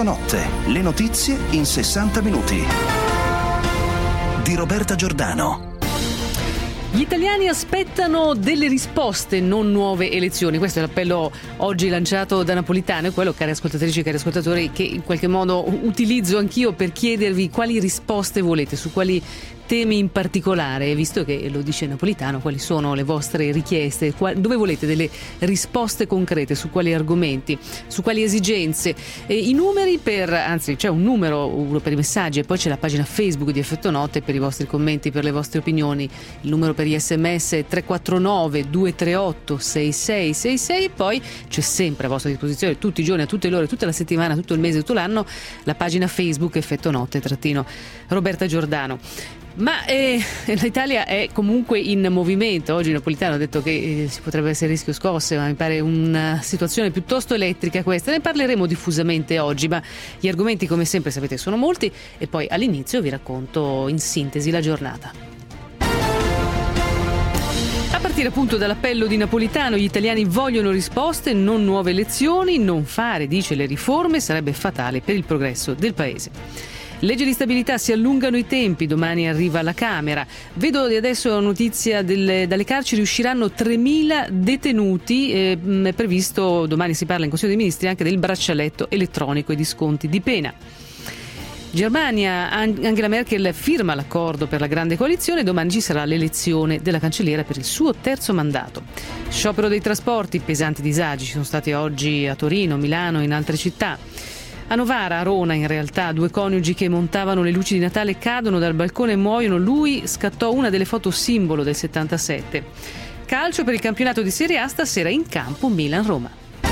Effetto Notte, le notizie in 60 minuti. Di Roberta Giordano. Gli italiani aspettano delle risposte, non nuove elezioni. Questo è l'appello oggi lanciato da Napolitano, e quello, cari ascoltatrici e cari ascoltatori, che in qualche modo utilizzo anch'io per chiedervi quali risposte volete, su quali temi in particolare, visto che lo dice Napolitano, quali sono le vostre richieste, dove volete delle risposte concrete, su quali argomenti, su quali esigenze. E i numeri c'è un numero, uno per i messaggi, e poi c'è la pagina Facebook di Effetto Notte per i vostri commenti, per le vostre opinioni. Il numero per gli SMS è 349 238 6666, poi c'è sempre a vostra disposizione tutti i giorni, a tutte le ore, tutta la settimana, tutto il mese, tutto l'anno, la pagina Facebook Effetto Notte Roberta Giordano. Ma l'Italia è comunque in movimento. Oggi Napolitano ha detto che ci potrebbe essere rischio scosse, ma mi pare una situazione piuttosto elettrica questa. Ne parleremo diffusamente oggi, ma gli argomenti, come sempre sapete, sono molti, e poi all'inizio vi racconto in sintesi la giornata. A partire appunto dall'appello di Napolitano: gli italiani vogliono risposte, non nuove elezioni. Non fare, dice, le riforme sarebbe fatale per il progresso del paese. Legge di stabilità, si allungano i tempi, domani arriva alla Camera. Vedo adesso notizia dalle carceri usciranno 3.000 detenuti, è previsto, domani si parla in Consiglio dei Ministri anche del braccialetto elettronico e di sconti di pena. Germania, Angela Merkel firma l'accordo per la grande coalizione, domani ci sarà l'elezione della cancelliera per il suo terzo mandato. Sciopero dei trasporti, pesanti disagi ci sono stati oggi a Torino, Milano e in altre città. A Novara, a Rona, in realtà, 2 coniugi che montavano le luci di Natale cadono dal balcone e muoiono. Lui scattò una delle foto simbolo del 77. Calcio, per il campionato di Serie A stasera in campo Milan-Roma.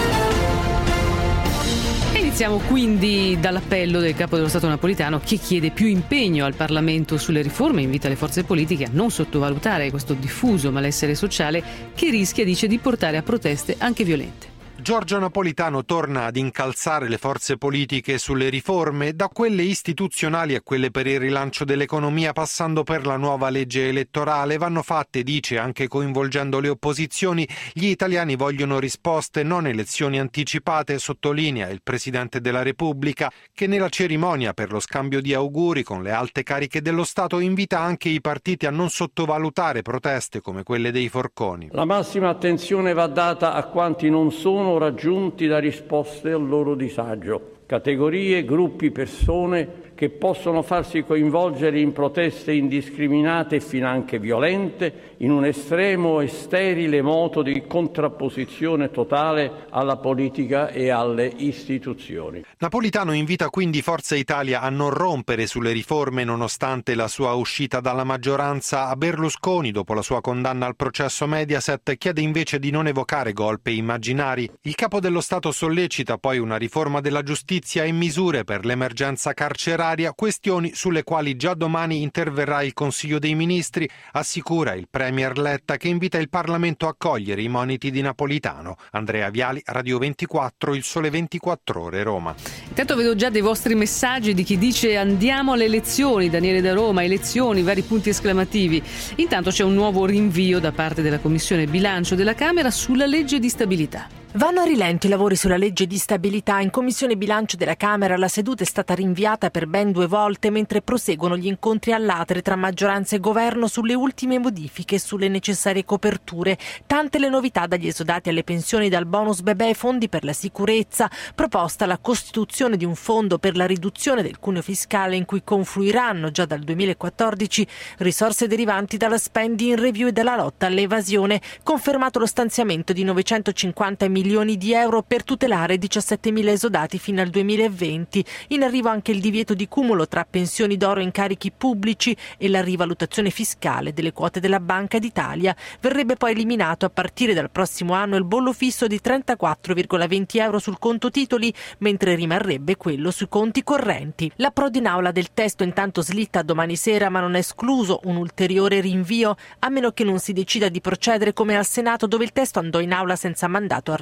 Iniziamo quindi dall'appello del capo dello Stato Napolitano, che chiede più impegno al Parlamento sulle riforme, invita le forze politiche a non sottovalutare questo diffuso malessere sociale che rischia, dice, di portare a proteste anche violente. Giorgio Napolitano torna ad incalzare le forze politiche sulle riforme, da quelle istituzionali a quelle per il rilancio dell'economia, passando per la nuova legge elettorale. Vanno fatte, dice, anche coinvolgendo le opposizioni. Gli italiani vogliono risposte, non elezioni anticipate, sottolinea il Presidente della Repubblica, che nella cerimonia per lo scambio di auguri con le alte cariche dello Stato invita anche i partiti a non sottovalutare proteste come quelle dei forconi. La massima attenzione va data a quanti non sono raggiunti da risposte al loro disagio, categorie, gruppi, persone che possono farsi coinvolgere in proteste indiscriminate e finanche violente, in un estremo e sterile moto di contrapposizione totale alla politica e alle istituzioni. Napolitano invita quindi Forza Italia a non rompere sulle riforme nonostante la sua uscita dalla maggioranza. A Berlusconi, dopo la sua condanna al processo Mediaset, chiede invece di non evocare golpe immaginari. Il capo dello Stato sollecita poi una riforma della giustizia e misure per l'emergenza carceraria, questioni sulle quali già domani interverrà il Consiglio dei Ministri, assicura il Premier Letta, che invita il Parlamento a cogliere i moniti di Napolitano. Andrea Viali, Radio 24, Il Sole 24 Ore, Roma. Intanto vedo già dei vostri messaggi di chi dice andiamo alle elezioni. Daniele da Roma, elezioni, vari punti esclamativi. Intanto c'è un nuovo rinvio da parte della Commissione Bilancio della Camera sulla legge di stabilità. Vanno a rilento i lavori sulla legge di stabilità. In Commissione Bilancio della Camera la seduta è stata rinviata per ben 2 volte, mentre proseguono gli incontri all'atere tra maggioranza e governo sulle ultime modifiche e sulle necessarie coperture. Tante le novità, dagli esodati alle pensioni, dal bonus bebè ai fondi per la sicurezza. Proposta la costituzione di un fondo per la riduzione del cuneo fiscale in cui confluiranno già dal 2014 risorse derivanti dalla spending review e dalla lotta all'evasione. Confermato lo stanziamento di 950 milioni di euro per tutelare 17.000 esodati fino al 2020. In arrivo anche il divieto di cumulo tra pensioni d'oro e incarichi pubblici e la rivalutazione fiscale delle quote della Banca d'Italia. Verrebbe poi eliminato a partire dal prossimo anno il bollo fisso di 34,20 euro sul conto titoli, mentre rimarrebbe quello sui conti correnti. L'approdo in aula del testo intanto slitta a domani sera, ma non è escluso un ulteriore rinvio, a meno che non si decida di procedere come al Senato, dove il testo andò in aula senza mandato al relatore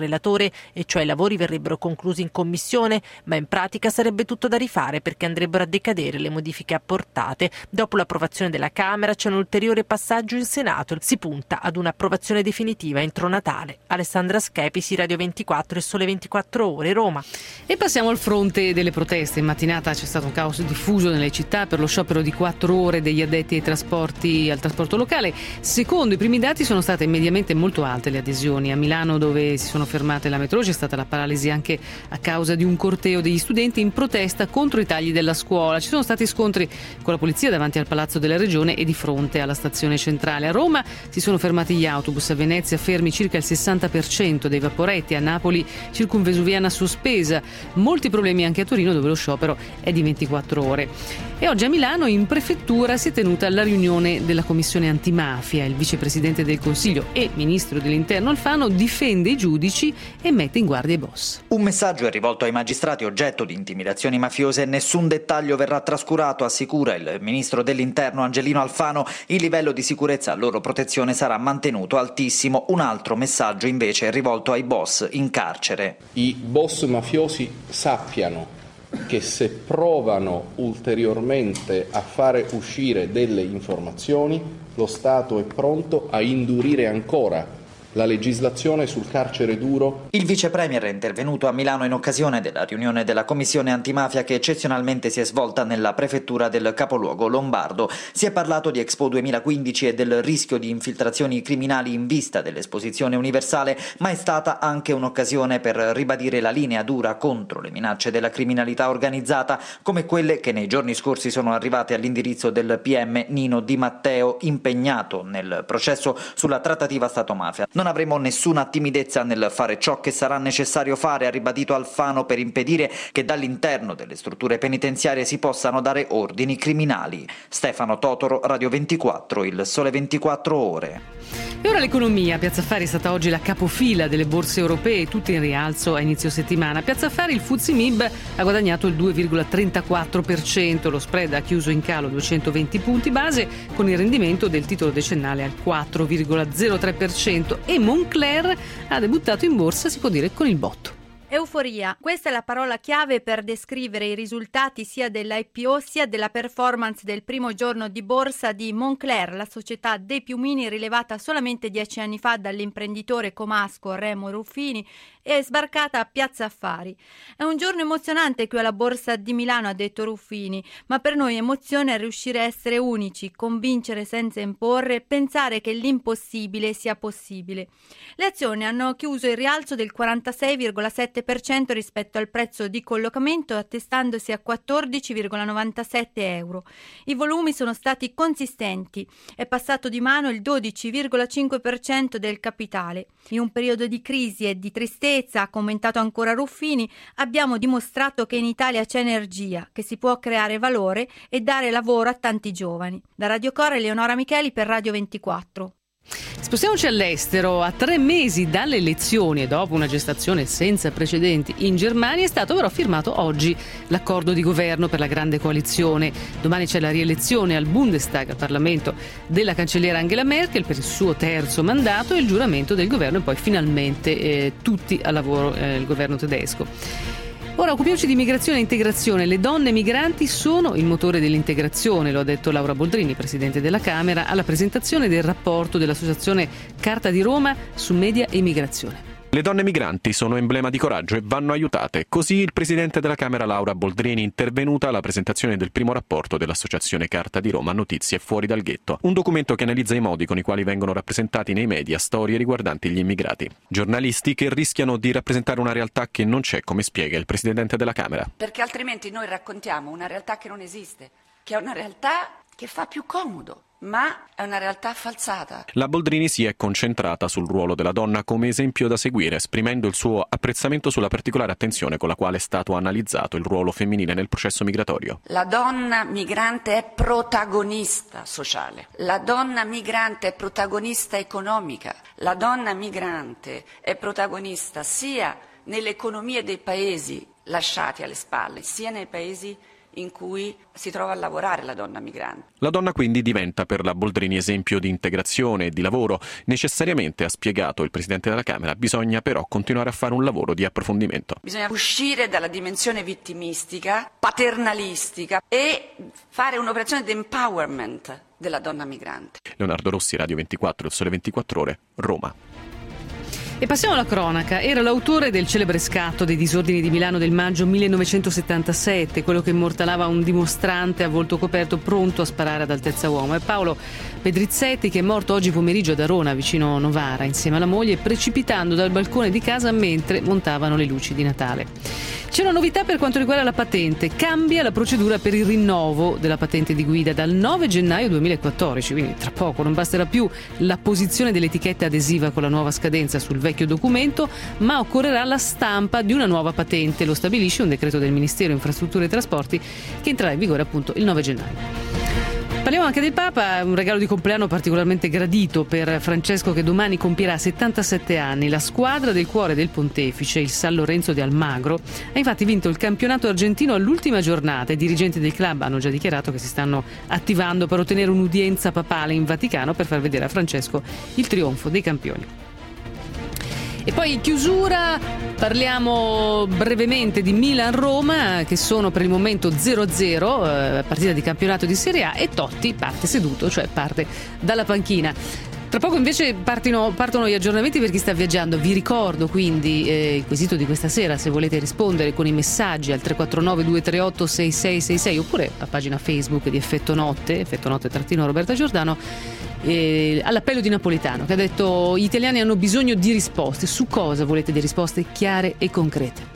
relatore, e cioè i lavori verrebbero conclusi in commissione, ma in pratica sarebbe tutto da rifare perché andrebbero a decadere le modifiche apportate. Dopo l'approvazione della Camera c'è un ulteriore passaggio in Senato. Si punta ad un'approvazione definitiva entro Natale. Alessandra Schepisi, Radio 24 e Sole 24 Ore, Roma. E passiamo al fronte delle proteste. In mattinata c'è stato un caos diffuso nelle città per lo sciopero di 4 ore degli addetti ai trasporti, al trasporto locale. Secondo i primi dati sono state mediamente molto alte le adesioni. A Milano, dove si sono fermate la metro, c'è stata la paralisi anche a causa di un corteo degli studenti in protesta contro i tagli della scuola. Ci sono stati scontri con la polizia davanti al Palazzo della Regione e di fronte alla stazione centrale. A Roma si sono fermati gli autobus, a Venezia fermi circa il 60% dei vaporetti, a Napoli circumvesuviana sospesa. Molti problemi anche a Torino, dove lo sciopero è di 24 ore. E oggi a Milano in prefettura si è tenuta la riunione della commissione antimafia. Il vicepresidente del Consiglio e ministro dell'Interno Alfano difende i giudici e mette in guardia i boss. Un messaggio è rivolto ai magistrati oggetto di intimidazioni mafiose e nessun dettaglio verrà trascurato, assicura il ministro dell'Interno Angelino Alfano. Il livello di sicurezza a loro protezione sarà mantenuto altissimo. Un altro messaggio invece è rivolto ai boss in carcere. I boss mafiosi sappiano che se provano ulteriormente a fare uscire delle informazioni, lo Stato è pronto a indurire ancora la legislazione sul carcere duro. Il vice premier è intervenuto a Milano in occasione della riunione della commissione antimafia che eccezionalmente si è svolta nella prefettura del capoluogo lombardo. Si è parlato di Expo 2015 e del rischio di infiltrazioni criminali in vista dell'esposizione universale, ma è stata anche un'occasione per ribadire la linea dura contro le minacce della criminalità organizzata, come quelle che nei giorni scorsi sono arrivate all'indirizzo del PM Nino Di Matteo, impegnato nel processo sulla trattativa Stato-mafia. Non avremo nessuna timidezza nel fare ciò che sarà necessario fare, ha ribadito Alfano, per impedire che dall'interno delle strutture penitenziarie si possano dare ordini criminali. Stefano Totoro, Radio 24, il Sole 24 Ore. E ora l'economia. Piazza Affari è stata oggi la capofila delle borse europee, tutte in rialzo a inizio settimana. Piazza Affari, il FTSE MIB ha guadagnato il 2,34%, lo spread ha chiuso in calo 220 punti base, con il rendimento del titolo decennale al 4,03%, e Moncler ha debuttato in borsa, si può dire, con il botto. Euforia, questa è la parola chiave per descrivere i risultati sia dell'IPO sia della performance del primo giorno di borsa di Moncler, la società dei piumini rilevata solamente 10 anni fa dall'imprenditore comasco Remo Ruffini e sbarcata a Piazza Affari. È un giorno emozionante qui alla Borsa di Milano, ha detto Ruffini, ma per noi emozione è riuscire a essere unici, convincere senza imporre, pensare che l'impossibile sia possibile. Le azioni hanno chiuso il rialzo del 46,7% rispetto al prezzo di collocamento, attestandosi a 14,97 euro. I volumi sono stati consistenti, è passato di mano il 12,5% del capitale. In un periodo di crisi e di tristezza, ha commentato ancora Ruffini, abbiamo dimostrato che in Italia c'è energia, che si può creare valore e dare lavoro a tanti giovani. Da Radio Core, Eleonora Micheli per Radio 24. Spostiamoci all'estero. A 3 mesi dalle elezioni e dopo una gestazione senza precedenti in Germania è stato però firmato oggi l'accordo di governo per la grande coalizione. Domani c'è la rielezione al Bundestag, al Parlamento, della cancelliera Angela Merkel per il suo terzo mandato e il giuramento del governo, e poi finalmente tutti a lavoro il governo tedesco. Ora occupiamoci di immigrazione e integrazione. Le donne migranti sono il motore dell'integrazione, lo ha detto Laura Boldrini, presidente della Camera, alla presentazione del rapporto dell'associazione Carta di Roma su media e immigrazione. Le donne migranti sono emblema di coraggio e vanno aiutate. Così il presidente della Camera Laura Boldrini, intervenuta alla presentazione del primo rapporto dell'associazione Carta di Roma, Notizie fuori dal ghetto. Un documento che analizza i modi con i quali vengono rappresentati nei media storie riguardanti gli immigrati. Giornalisti che rischiano di rappresentare una realtà che non c'è, come spiega il presidente della Camera. Perché altrimenti noi raccontiamo una realtà che non esiste, che è una realtà che fa più comodo, ma è una realtà falsata. La Boldrini si è concentrata sul ruolo della donna come esempio da seguire, esprimendo il suo apprezzamento sulla particolare attenzione con la quale è stato analizzato il ruolo femminile nel processo migratorio. La donna migrante è protagonista sociale, la donna migrante è protagonista economica, la donna migrante è protagonista sia nelle economie dei paesi lasciati alle spalle, sia nei paesi in cui si trova a lavorare la donna migrante. La donna quindi diventa per la Boldrini esempio di integrazione e di lavoro. Necessariamente, ha spiegato il Presidente della Camera, bisogna però continuare a fare un lavoro di approfondimento. Bisogna uscire dalla dimensione vittimistica, paternalistica e fare un'operazione di empowerment della donna migrante. Leonardo Rossi, Radio 24, Il Sole 24 Ore, Roma. E passiamo alla cronaca. Era l'autore del celebre scatto dei disordini di Milano del maggio 1977, quello che immortalava un dimostrante a volto coperto pronto a sparare ad altezza uomo. È Paolo Pedrizzetti, che è morto oggi pomeriggio ad Arona, vicino Novara, insieme alla moglie, precipitando dal balcone di casa mentre montavano le luci di Natale. C'è una novità per quanto riguarda la patente. Cambia la procedura per il rinnovo della patente di guida dal 9 gennaio 2014, quindi tra poco. Non basterà più l'apposizione dell'etichetta adesiva con la nuova scadenza sul vecchio documento, ma occorrerà la stampa di una nuova patente. Lo stabilisce un decreto del Ministero Infrastrutture e Trasporti che entrerà in vigore appunto il 9 gennaio. Parliamo anche del Papa, un regalo di compleanno particolarmente gradito per Francesco, che domani compierà 77 anni. La squadra del cuore del pontefice, il San Lorenzo di Almagro, ha infatti vinto il campionato argentino all'ultima giornata. I dirigenti del club hanno già dichiarato che si stanno attivando per ottenere un'udienza papale in Vaticano per far vedere a Francesco il trionfo dei campioni. E poi in chiusura parliamo brevemente di Milan-Roma, che sono per il momento 0-0, partita di campionato di Serie A, e Totti parte seduto, cioè parte dalla panchina. Tra poco invece partono gli aggiornamenti per chi sta viaggiando. Vi ricordo quindi il quesito di questa sera, se volete rispondere con i messaggi al 349 238 6666 oppure a pagina Facebook di Effetto Notte _Roberta Giordano, all'appello di Napolitano, che ha detto: gli italiani hanno bisogno di risposte. Su cosa volete delle risposte chiare e concrete?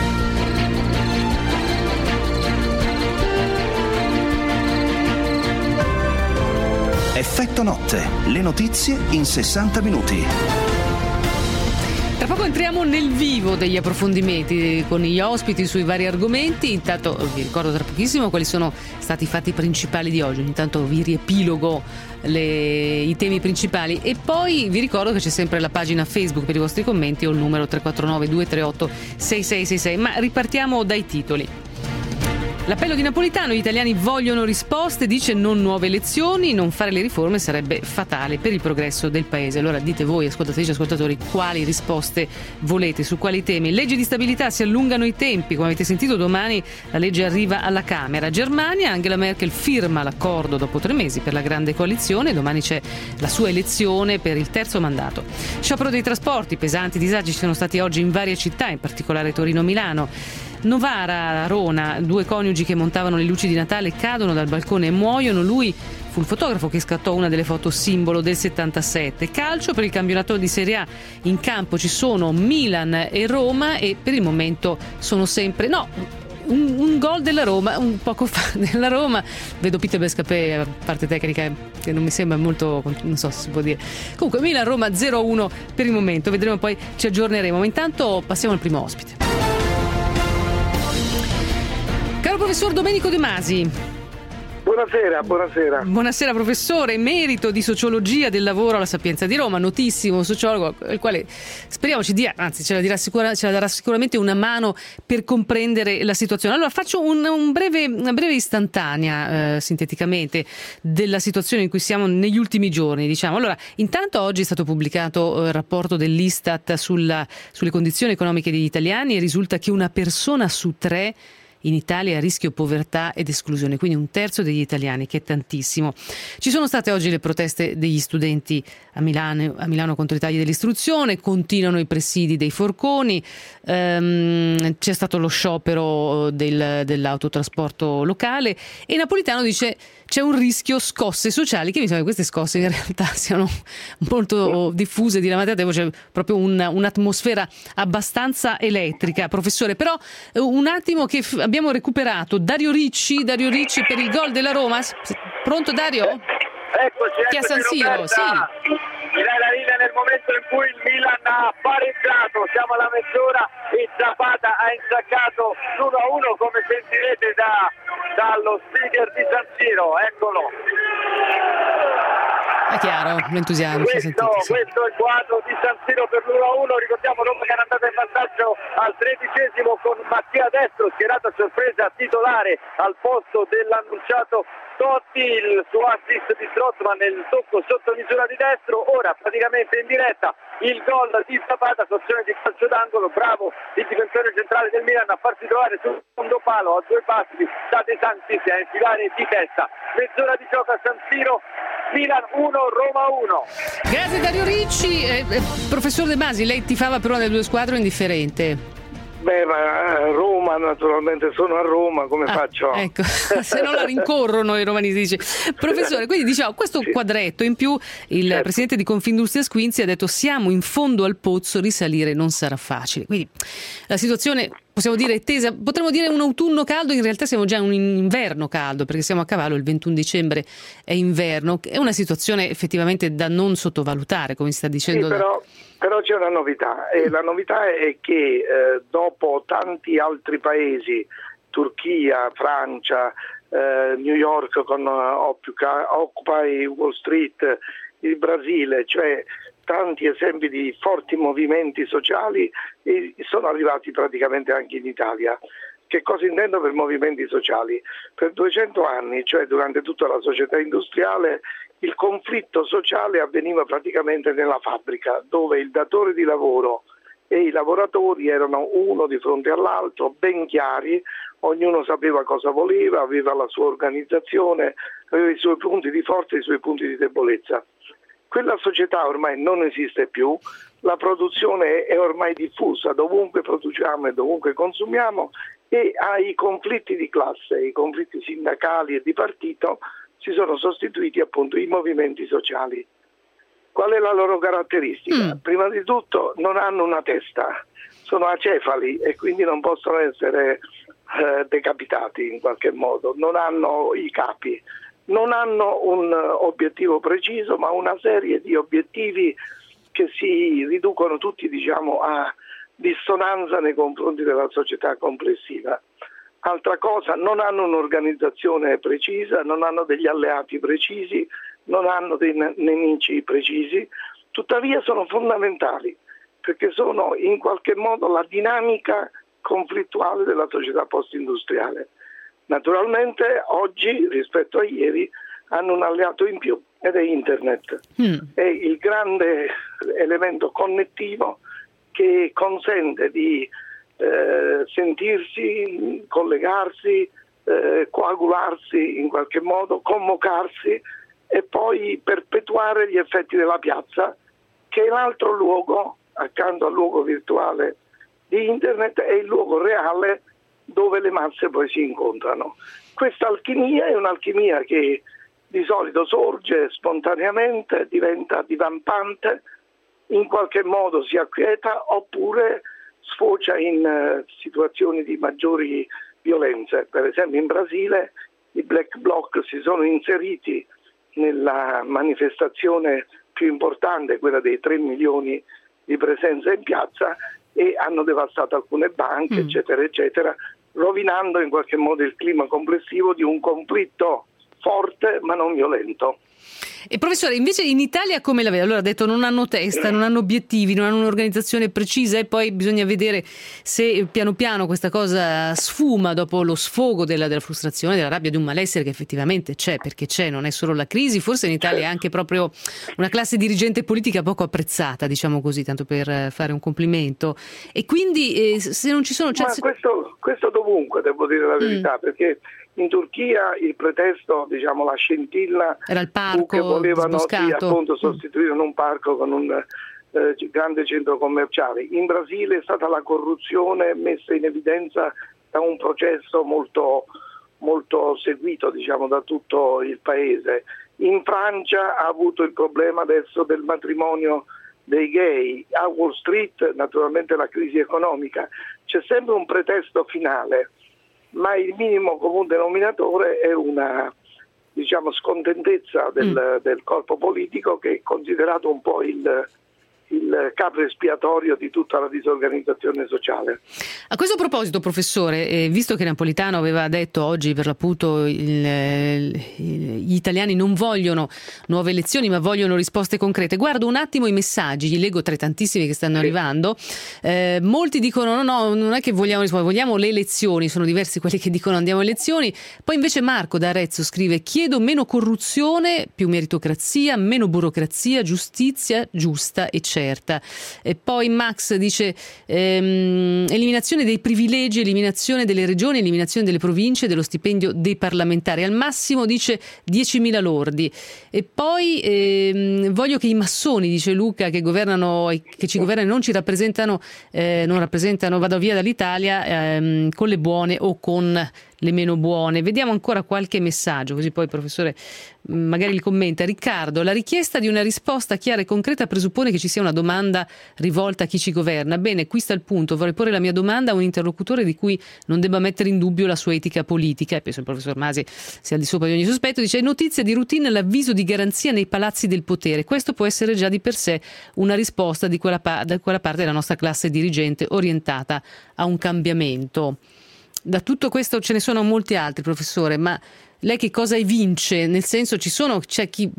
Effetto Notte, le notizie in 60 minuti. Tra poco entriamo nel vivo degli approfondimenti con gli ospiti sui vari argomenti. Intanto vi ricordo tra pochissimo quali sono stati i fatti principali di oggi. Intanto vi riepilogo i temi principali e poi vi ricordo che c'è sempre la pagina Facebook per i vostri commenti o il numero 349 238 6666. Ma ripartiamo dai titoli. L'appello di Napolitano: gli italiani vogliono risposte, dice, non nuove elezioni, non fare le riforme sarebbe fatale per il progresso del paese. Allora dite voi, ascoltatrici e ascoltatori, quali risposte volete, su quali temi. Legge di stabilità, si allungano i tempi, come avete sentito domani la legge arriva alla Camera. Germania, Angela Merkel firma l'accordo dopo 3 mesi per la grande coalizione, domani c'è la sua elezione per il terzo mandato. Sciopero dei trasporti, pesanti disagi ci sono stati oggi in varie città, in particolare Torino-Milano. Novara, Arona, 2 coniugi che montavano le luci di Natale cadono dal balcone e muoiono. Lui fu il fotografo che scattò una delle foto simbolo del 77. Calcio, per il campionato di Serie A in campo ci sono Milan e Roma e per il momento sono sempre un gol della Roma, un poco fa della Roma. Vedo Peter Bescapè a parte tecnica che non mi sembra molto, non so se si può dire. Comunque Milan-Roma 0-1 per il momento, vedremo, poi ci aggiorneremo. Ma intanto passiamo al primo ospite. Caro professor Domenico De Masi. Buonasera. Buonasera professore, emerito di sociologia del lavoro alla Sapienza di Roma, notissimo sociologo, il quale speriamo ci darà sicuramente una mano per comprendere la situazione. Allora faccio una breve istantanea, sinteticamente, della situazione in cui siamo negli ultimi giorni, diciamo. Allora, intanto oggi è stato pubblicato il rapporto dell'Istat sulle condizioni economiche degli italiani e risulta che una persona su 3 in Italia è a rischio povertà ed esclusione, quindi 1/3 degli italiani, che è tantissimo. Ci sono state oggi le proteste degli studenti a Milano contro i tagli dell'istruzione, continuano i presidi dei forconi, c'è stato lo sciopero dell'autotrasporto locale e Napolitano dice c'è un rischio scosse sociali, che mi sembra che queste scosse in realtà siano molto diffuse, diramate, c'è proprio un'atmosfera abbastanza elettrica. Professore, però un attimo che abbiamo recuperato Dario Ricci per il gol della Roma. Pronto Dario? Eccoci, Che a San Siro, sì. Mi dai la linea nel momento in cui il Milan ha pareggiato, siamo alla mezz'ora e Zapata ha insaccato l'1-1, come sentirete dallo speaker di San Siro, eccolo. chiaro l'entusiasmo. Questo è il quadro di San Siro per l'1-1. Ricordiamo Roma che era andata in vantaggio al 13° con Mattia Destro schierato a sorpresa titolare al posto dell'annunciato Totti, il suo assist di Strootman nel tocco sotto misura di Destro. Ora praticamente in diretta il gol di Zapata, azione di calcio d'angolo, bravo il difensore centrale del Milan a farsi trovare sul secondo palo a 2 passi da De Sanctis a infilare di testa. Mezz'ora di gioco a San Siro, Milan 1, Roma 1. Grazie Dario Ricci. Professor De Masi, lei tifava per una delle due squadre o indifferente? Beh, ma Roma, naturalmente sono a Roma, come faccio? Ecco, se no la rincorrono i romani, dice. Professore, quindi diciamo, questo quadretto in più, il presidente di Confindustria Squinzi ha detto: siamo in fondo al pozzo, risalire non sarà facile. Quindi la situazione, possiamo dire, è tesa, potremmo dire un autunno caldo, in realtà siamo già in un inverno caldo, perché siamo a cavallo, il 21 dicembre è inverno, è una situazione effettivamente da non sottovalutare, come si sta dicendo. Sì, però c'è una novità, e la novità è che dopo tanti altri paesi, Turchia, Francia, New York con Occupy Wall Street, il Brasile, cioè tanti esempi di forti movimenti sociali, sono arrivati praticamente anche in Italia. Che cosa intendo per movimenti sociali? Per 200 anni, cioè durante tutta la società industriale, il conflitto sociale avveniva praticamente nella fabbrica, dove il datore di lavoro e i lavoratori erano uno di fronte all'altro, ben chiari, ognuno sapeva cosa voleva, aveva la sua organizzazione, aveva i suoi punti di forza e i suoi punti di debolezza. Quella società ormai non esiste più, la produzione è ormai diffusa, dovunque produciamo e dovunque consumiamo, e ai conflitti di classe, i conflitti sindacali e di partito si sono sostituiti appunto i movimenti sociali. Qual è la loro caratteristica? Prima di tutto non hanno una testa, sono acefali e quindi non possono essere decapitati in qualche modo, non hanno i capi, non hanno un obiettivo preciso, ma una serie di obiettivi che si riducono tutti, diciamo, a dissonanza nei confronti della società complessiva. Altra cosa, non hanno un'organizzazione precisa, non hanno degli alleati precisi, non hanno dei nemici precisi, tuttavia sono fondamentali perché sono in qualche modo la dinamica conflittuale della società post-industriale. Naturalmente oggi rispetto a ieri hanno un alleato in più ed è Internet, è il grande elemento connettivo che consente di sentirsi, collegarsi, coagularsi in qualche modo, convocarsi e poi perpetuare gli effetti della piazza, che è l'altro luogo, accanto al luogo virtuale di Internet, è il luogo reale dove le masse poi si incontrano. Questa alchimia è un'alchimia che di solito sorge spontaneamente, diventa divampante, in qualche modo si acquieta oppure sfocia in situazioni di maggiori violenze. Per esempio in Brasile i Black Bloc si sono inseriti nella manifestazione più importante, quella dei 3 milioni di presenza in piazza, e hanno devastato alcune banche, eccetera, eccetera, rovinando in qualche modo il clima complessivo di un conflitto forte ma non violento. E professore, invece in Italia come la vede? Allora ha detto non hanno testa, non hanno obiettivi, non hanno un'organizzazione precisa e poi bisogna vedere se piano piano questa cosa sfuma dopo lo sfogo della frustrazione, della rabbia, di un malessere che effettivamente c'è, perché c'è, non è solo la crisi, forse in Italia è anche proprio una classe dirigente politica poco apprezzata, diciamo così, tanto per fare un complimento. E quindi se non ci sono... Ma questo dovunque, devo dire la verità, perché in Turchia il pretesto, diciamo la scintilla, era il parco che volevano appunto sostituire un parco con un grande centro commerciale. In Brasile è stata la corruzione messa in evidenza da un processo molto, molto seguito, diciamo, da tutto il paese. In Francia ha avuto il problema adesso del matrimonio dei gay. A Wall Street naturalmente la crisi economica. C'è sempre un pretesto finale, ma il minimo comune denominatore è una, diciamo, scontentezza del corpo politico, che è considerato un po' il il capo espiatorio di tutta la disorganizzazione sociale. A questo proposito, professore, visto che Napolitano aveva detto oggi per l'appunto gli italiani non vogliono nuove elezioni ma vogliono risposte concrete, guardo un attimo i messaggi, li leggo tra i tantissimi che stanno arrivando. Molti dicono no, non è che vogliamo risposte, vogliamo le elezioni, sono diversi quelli che dicono andiamo alle elezioni. Poi invece Marco da Arezzo scrive: chiedo meno corruzione, più meritocrazia, meno burocrazia, giustizia giusta e certa. E poi Max dice eliminazione dei privilegi, eliminazione delle regioni, eliminazione delle province, dello stipendio dei parlamentari, al massimo dice 10.000 lordi. E poi voglio che i massoni, dice Luca, che governano, che ci governano non ci rappresentano, vado via dall'Italia con le buone o con le meno buone. Vediamo ancora qualche messaggio, così poi il professore magari li commenta. Riccardo: la richiesta di una risposta chiara e concreta presuppone che ci sia una domanda rivolta a chi ci governa. Bene, qui sta il punto. Vorrei porre la mia domanda a un interlocutore di cui non debba mettere in dubbio la sua etica politica, e penso il professor Masi sia al di sopra di ogni sospetto. Dice: notizia di routine l'avviso di garanzia nei palazzi del potere. Questo può essere già di per sé una risposta di quella parte della nostra classe dirigente orientata a un cambiamento. Da tutto questo ce ne sono molti altri, professore, ma lei che cosa evince? Nel senso, c'è chi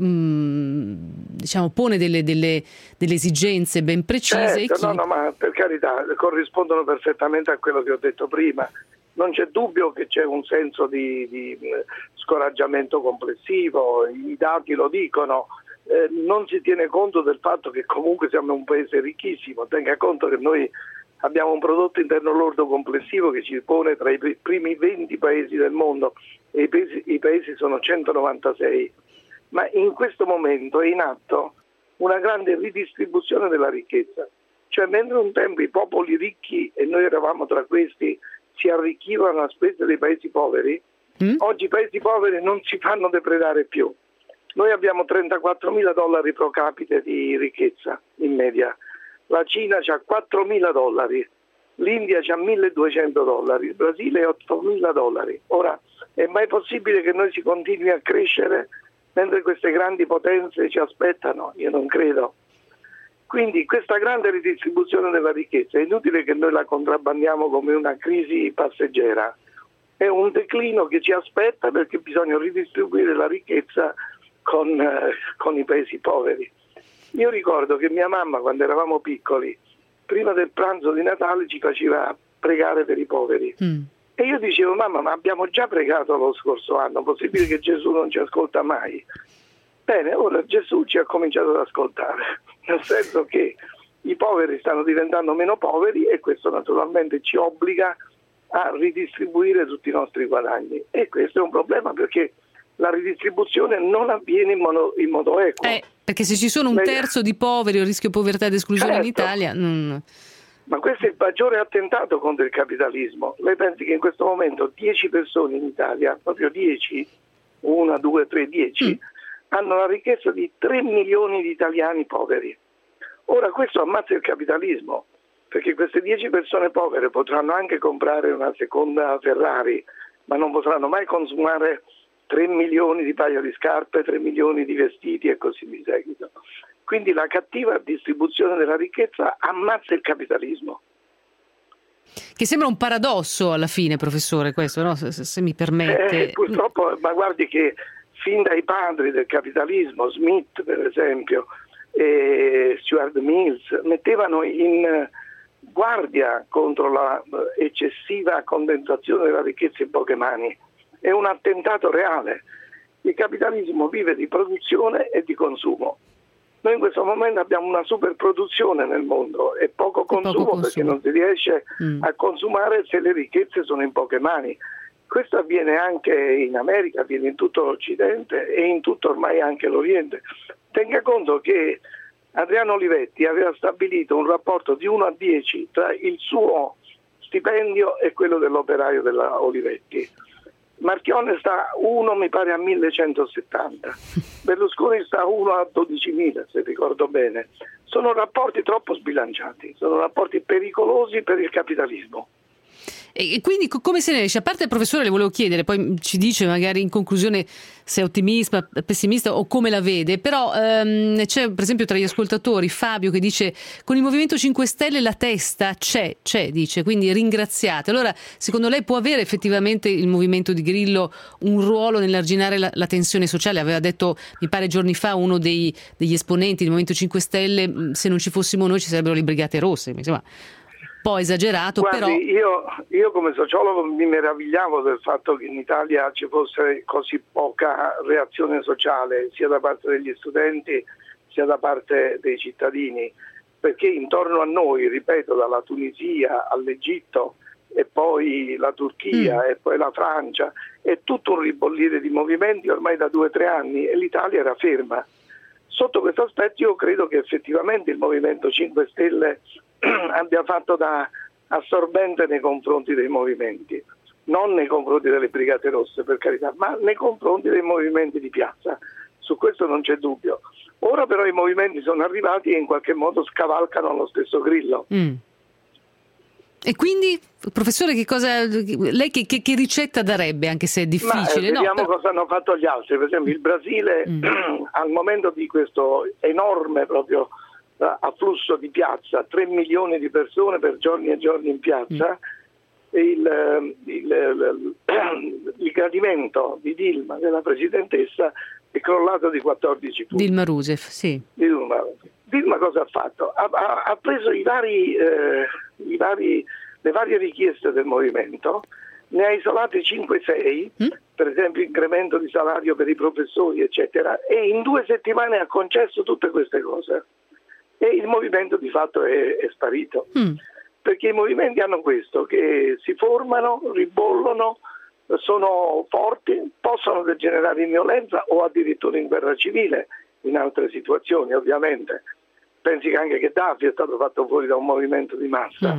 diciamo pone delle esigenze ben precise. Certo, no, ma per carità, corrispondono perfettamente a quello che ho detto prima. Non c'è dubbio che c'è un senso di scoraggiamento complessivo, i dati lo dicono. Non si tiene conto del fatto che comunque siamo un paese ricchissimo. Tenga conto che noi abbiamo un prodotto interno lordo complessivo che ci pone tra i primi 20 paesi del mondo, e i paesi sono 196, ma in questo momento è in atto una grande ridistribuzione della ricchezza, cioè mentre un tempo i popoli ricchi, e noi eravamo tra questi, si arricchivano a spese dei paesi poveri, oggi i paesi poveri non si fanno depredare più. Noi abbiamo $34.000 pro capite di ricchezza in media. La Cina ha $4.000, l'India ha $1.200, il Brasile $8.000. Ora, è mai possibile che noi si continui a crescere mentre queste grandi potenze ci aspettano? Io non credo. Quindi questa grande ridistribuzione della ricchezza è inutile che noi la contrabbandiamo come una crisi passeggera. È un declino che ci aspetta, perché bisogna ridistribuire la ricchezza con i paesi poveri. Io ricordo che mia mamma, quando eravamo piccoli, prima del pranzo di Natale ci faceva pregare per i poveri. E io dicevo: mamma, ma abbiamo già pregato lo scorso anno, possibile che Gesù non ci ascolta mai? Bene, ora Gesù ci ha cominciato ad ascoltare, nel senso che i poveri stanno diventando meno poveri, e questo naturalmente ci obbliga a ridistribuire tutti i nostri guadagni. E questo è un problema, perché la ridistribuzione non avviene in modo equo. Perché se ci sono un terzo di poveri o rischio povertà ed esclusione in Italia... Ma questo è il maggiore attentato contro il capitalismo. Lei pensi che in questo momento 10 persone in Italia, proprio 10, 1, 2, 3, 10, hanno la ricchezza di 3 milioni di italiani poveri. Ora questo ammazza il capitalismo, perché queste 10 persone povere potranno anche comprare una seconda Ferrari, ma non potranno mai consumare 3 milioni di paia di scarpe, 3 milioni di vestiti e così di seguito. Quindi la cattiva distribuzione della ricchezza ammazza il capitalismo. Che sembra un paradosso alla fine, professore, questo, no? Se mi permette. Purtroppo, ma guardi che fin dai padri del capitalismo, Smith per esempio, e Stuart Mills, mettevano in guardia contro la eccessiva condensazione della ricchezza in poche mani. È un attentato reale. Il capitalismo vive di produzione e di consumo. Noi in questo momento abbiamo una superproduzione nel mondo e poco consumo, perché non si riesce a consumare se le ricchezze sono in poche mani. Questo avviene anche in America, avviene in tutto l'Occidente e in tutto ormai anche l'Oriente. Tenga conto che Adriano Olivetti aveva stabilito un rapporto di 1 a 10 tra il suo stipendio e quello dell'operaio della Olivetti. Marchionne sta 1 mi pare a 1170, Berlusconi sta 1 a 12.000 se ricordo bene. Sono rapporti troppo sbilanciati, sono rapporti pericolosi per il capitalismo. E quindi come se ne esce? A parte il professore, le volevo chiedere, poi ci dice magari in conclusione se è ottimista, pessimista o come la vede, però c'è per esempio tra gli ascoltatori Fabio che dice: con il Movimento 5 Stelle la testa c'è, dice, quindi ringraziate. Allora, secondo lei può avere effettivamente il movimento di Grillo un ruolo nell'arginare la tensione sociale? Aveva detto, mi pare giorni fa, uno degli esponenti del Movimento 5 Stelle, se non ci fossimo noi ci sarebbero le Brigate Rosse, insomma. Un po' esagerato. Guardi, però io come sociologo mi meravigliavo del fatto che in Italia ci fosse così poca reazione sociale sia da parte degli studenti sia da parte dei cittadini, perché intorno a noi, ripeto, dalla Tunisia all'Egitto e poi la Turchia e poi la Francia, è tutto un ribollire di movimenti ormai da 2 o 3 anni e l'Italia era ferma. Sotto questo aspetto io credo che effettivamente il Movimento 5 Stelle abbia fatto da assorbente nei confronti dei movimenti, non nei confronti delle Brigate Rosse, per carità, ma nei confronti dei movimenti di piazza. Su questo non c'è dubbio. Ora però i movimenti sono arrivati e in qualche modo scavalcano lo stesso Grillo. E quindi, professore, lei che ricetta darebbe, anche se è difficile? Vediamo cosa hanno fatto gli altri. Per esempio il Brasile al momento di questo enorme proprio afflusso di piazza, 3 milioni di persone per giorni e giorni in piazza, il gradimento di Dilma, della presidentessa, è crollato di 14 punti. Dilma Rousseff, sì. Dilma cosa ha fatto? Ha preso le varie richieste del movimento, ne ha isolate 5-6, per esempio incremento di salario per i professori, eccetera, e in 2 settimane ha concesso tutte queste cose. E il movimento di fatto è sparito, perché i movimenti hanno questo, che si formano, ribollono, sono forti, possono degenerare in violenza o addirittura in guerra civile in altre situazioni, ovviamente. Pensi che anche Gheddafi è stato fatto fuori da un movimento di massa.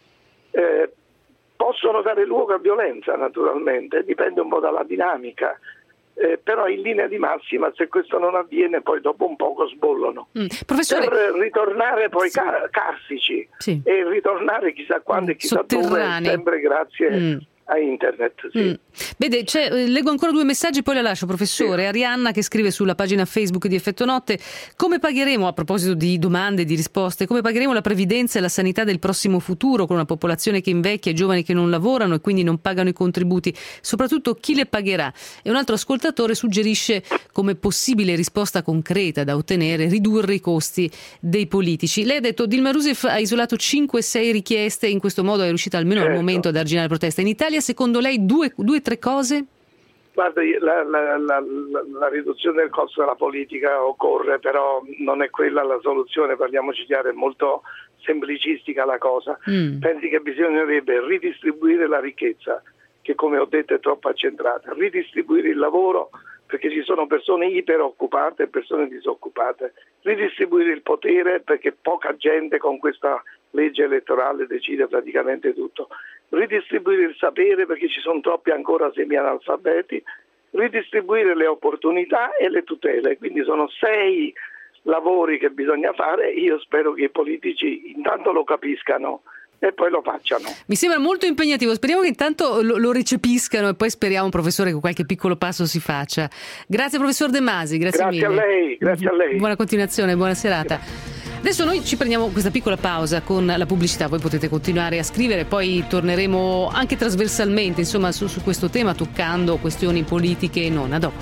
Possono dare luogo a violenza, naturalmente, dipende un po' dalla dinamica. Però in linea di massima, se questo non avviene, poi dopo un poco sbollono. Professore, per ritornare poi carsici e ritornare chissà quando e chissà dove, sempre grazie a internet. Vede, leggo ancora 2 messaggi, poi la lascio, professore. Arianna che scrive sulla pagina Facebook di Effetto Notte: come pagheremo, a proposito di domande e di risposte, come pagheremo la previdenza e la sanità del prossimo futuro con una popolazione che invecchia e giovani che non lavorano e quindi non pagano i contributi? Soprattutto chi le pagherà? E un altro ascoltatore suggerisce come possibile risposta concreta da ottenere ridurre i costi dei politici. Lei ha detto Dilma Rousseff ha isolato 5-6 richieste e in questo modo è riuscita almeno al momento ad arginare la protesta. In Italia secondo lei 2-3 cose? Guardi, la riduzione del costo della politica occorre, però non è quella la soluzione, parliamoci chiaro, è molto semplicistica la cosa. Pensi che bisognerebbe ridistribuire la ricchezza, che come ho detto è troppo accentrata, ridistribuire il lavoro, perché ci sono persone iperoccupate e persone disoccupate, ridistribuire il potere, perché poca gente con questa legge elettorale decide praticamente tutto, ridistribuire il sapere, perché ci sono troppi ancora semi-analfabeti, ridistribuire le opportunità e le tutele. Quindi sono 6 lavori che bisogna fare. Io spero che i politici intanto lo capiscano e poi lo facciano. Mi sembra molto impegnativo, speriamo che intanto lo recepiscano e poi speriamo, professore, che qualche piccolo passo si faccia. Grazie professor De Masi, grazie mille. Grazie a lei. Buona continuazione, buona serata. Adesso noi ci prendiamo questa piccola pausa con la pubblicità, voi potete continuare a scrivere, poi torneremo anche trasversalmente, insomma, su questo tema, toccando questioni politiche e non. A dopo.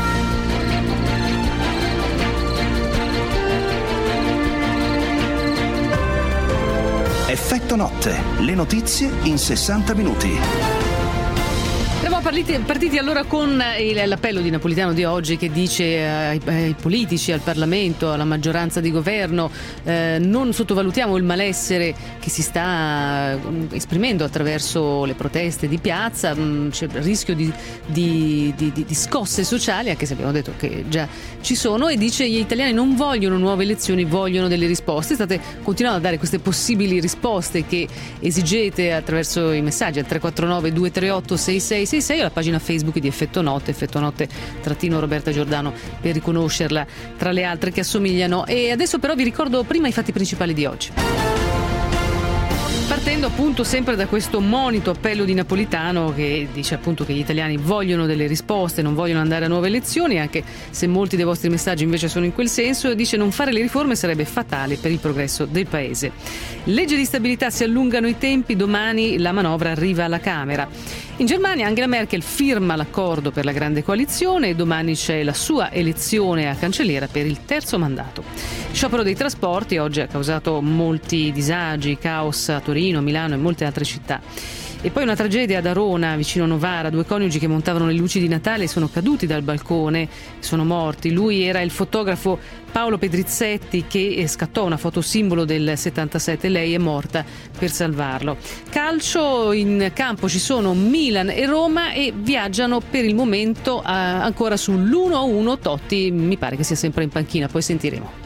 Effetto Notte, le notizie in 60 minuti. Siamo partiti allora con l'appello di Napolitano di oggi, che dice ai politici, al Parlamento, alla maggioranza di governo: non sottovalutiamo il malessere che si sta esprimendo attraverso le proteste di piazza, c'è il rischio di scosse sociali, anche se abbiamo detto che già ci sono, e dice gli italiani non vogliono nuove elezioni, vogliono delle risposte. State continuando a dare queste possibili risposte che esigete attraverso i messaggi al 349 238 6666 o alla pagina Facebook di Effetto Notte Roberta Giordano, per riconoscerla tra le altre che assomigliano. E adesso però vi ricordo prima i fatti principali di oggi. Partendo appunto sempre da questo monito appello di Napolitano, che dice appunto che gli italiani vogliono delle risposte, non vogliono andare a nuove elezioni, anche se molti dei vostri messaggi invece sono in quel senso, e dice non fare le riforme sarebbe fatale per il progresso del paese. Legge di stabilità, si allungano i tempi, domani la manovra arriva alla Camera. In Germania Angela Merkel firma l'accordo per la grande coalizione e domani c'è la sua elezione a cancelliera per il terzo mandato. Sciopero dei trasporti oggi ha causato molti disagi, caos a Torino, Milano e molte altre città. E poi una tragedia ad Arona, vicino a Novara, 2 coniugi che montavano le luci di Natale sono caduti dal balcone, sono morti. Lui era il fotografo Paolo Pedrizzetti che scattò una foto simbolo del 77, lei è morta per salvarlo. Calcio, in campo ci sono Milan e Roma e viaggiano per il momento ancora sull'1-1. Totti mi pare che sia sempre in panchina, poi sentiremo.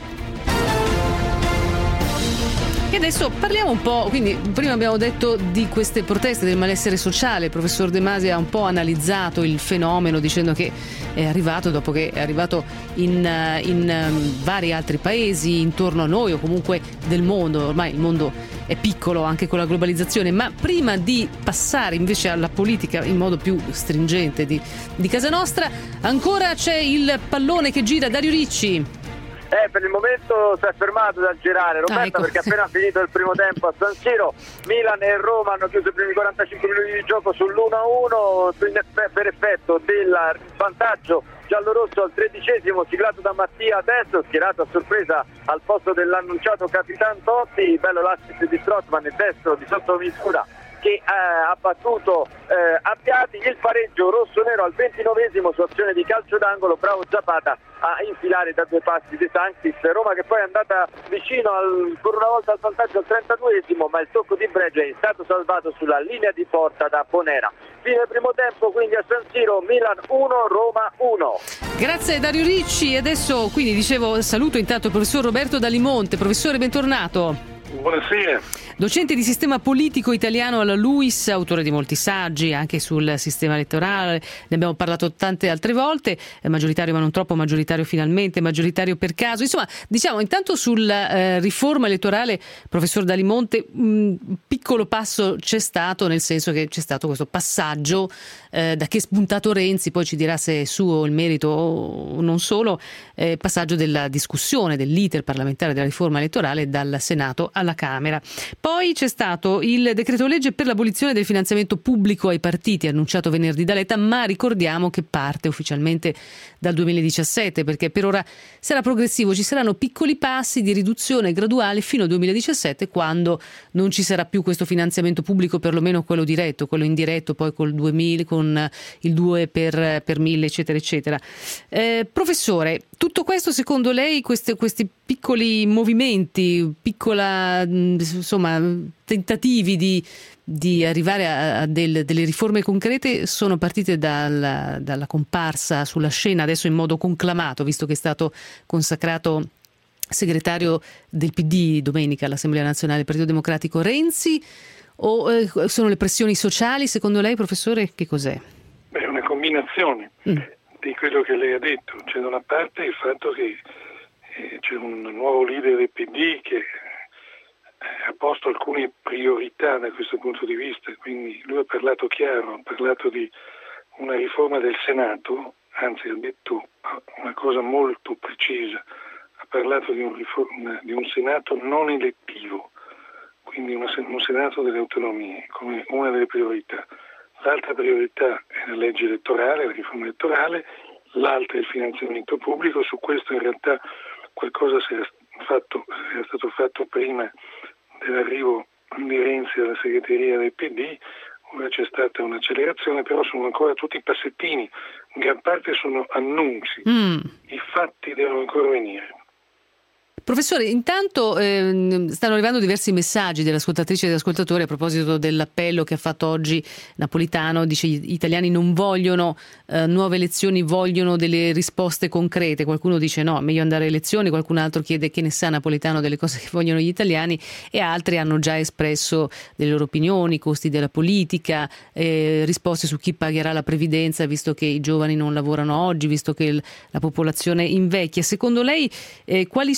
E adesso parliamo un po', quindi prima abbiamo detto di queste proteste, del malessere sociale. Il professor De Masi ha un po' analizzato il fenomeno dicendo che è arrivato dopo che è arrivato in vari altri paesi intorno a noi o comunque del mondo. Ormai il mondo è piccolo anche con la globalizzazione, ma prima di passare invece alla politica in modo più stringente di casa nostra, ancora c'è il pallone che gira. Dario Ricci. Per il momento si è fermato da girare, Roberta, perché appena finito il primo tempo a San Siro, Milan e Roma hanno chiuso i primi 45 minuti di gioco sull'1-1 per effetto del vantaggio giallorosso al 13esimo, siglato da Mattia Destro, schierato a sorpresa al posto dell'annunciato Capitan Totti. Bello l'assist di Strootman e Destro di sottomisura che ha battuto Abbiati. Il pareggio rosso-nero al 29esimo su azione di calcio d'angolo, bravo Zapata a infilare da 2 passi De Sanctis. Roma che poi è andata vicino ancora una volta al vantaggio al 32esimo, ma il tocco di Breggia è stato salvato sulla linea di porta da Bonera. Fine primo tempo quindi a San Siro, Milan 1, Roma 1. Grazie Dario Ricci. Adesso quindi dicevo saluto intanto il professor Roberto Dalimonte. Professore, bentornato. Buonasera. Docente di sistema politico italiano alla LUISS, autore di molti saggi anche sul sistema elettorale, ne abbiamo parlato tante altre volte, maggioritario ma non troppo, maggioritario finalmente, maggioritario per caso. Insomma, diciamo intanto sulla riforma elettorale, professor Dalimonte, un piccolo passo c'è stato, nel senso che c'è stato questo passaggio da che è spuntato Renzi, poi ci dirà se è suo il merito o non solo, passaggio della discussione dell'iter parlamentare della riforma elettorale dal Senato alla Camera. Poi c'è stato il decreto legge per l'abolizione del finanziamento pubblico ai partiti annunciato venerdì da Letta, ma ricordiamo che parte ufficialmente dal 2017 perché per ora sarà progressivo, ci saranno piccoli passi di riduzione graduale fino al 2017 quando non ci sarà più questo finanziamento pubblico, perlomeno quello diretto, quello indiretto poi col 2000, con il 2 per 1000 eccetera eccetera. Professore, tutto questo secondo lei, questi piccoli movimenti, tentativi di arrivare a delle riforme concrete sono partite dalla comparsa sulla scena adesso in modo conclamato, visto che è stato consacrato segretario del PD domenica all'Assemblea Nazionale del Partito Democratico Renzi, o sono le pressioni sociali? Secondo lei, professore, che cos'è? È una combinazione di quello che lei ha detto. C'è da una parte il fatto che c'è un nuovo leader del PD che ha posto alcune priorità da questo punto di vista, quindi lui ha parlato chiaro, ha parlato di una riforma del Senato, anzi ha detto una cosa molto precisa, ha parlato di un Senato non elettivo, quindi un Senato delle autonomie come una delle priorità. L'altra priorità è la legge elettorale, la riforma elettorale, l'altra è il finanziamento pubblico. Su questo in realtà qualcosa era stato fatto prima dell'arrivo di Renzi alla segreteria del PD, ora c'è stata un'accelerazione, però sono ancora tutti passettini, in gran parte sono annunci, i fatti devono ancora venire. Professore, intanto stanno arrivando diversi messaggi delle ascoltatrici e degli ascoltatori a proposito dell'appello che ha fatto oggi Napolitano. Dice: gli italiani non vogliono nuove elezioni, vogliono delle risposte concrete. Qualcuno dice no, meglio andare a elezioni, qualcun altro chiede che ne sa Napolitano delle cose che vogliono gli italiani, e altri hanno già espresso delle loro opinioni, costi della politica, risposte su chi pagherà la previdenza visto che i giovani non lavorano oggi, visto che la popolazione invecchia. Secondo lei quali sono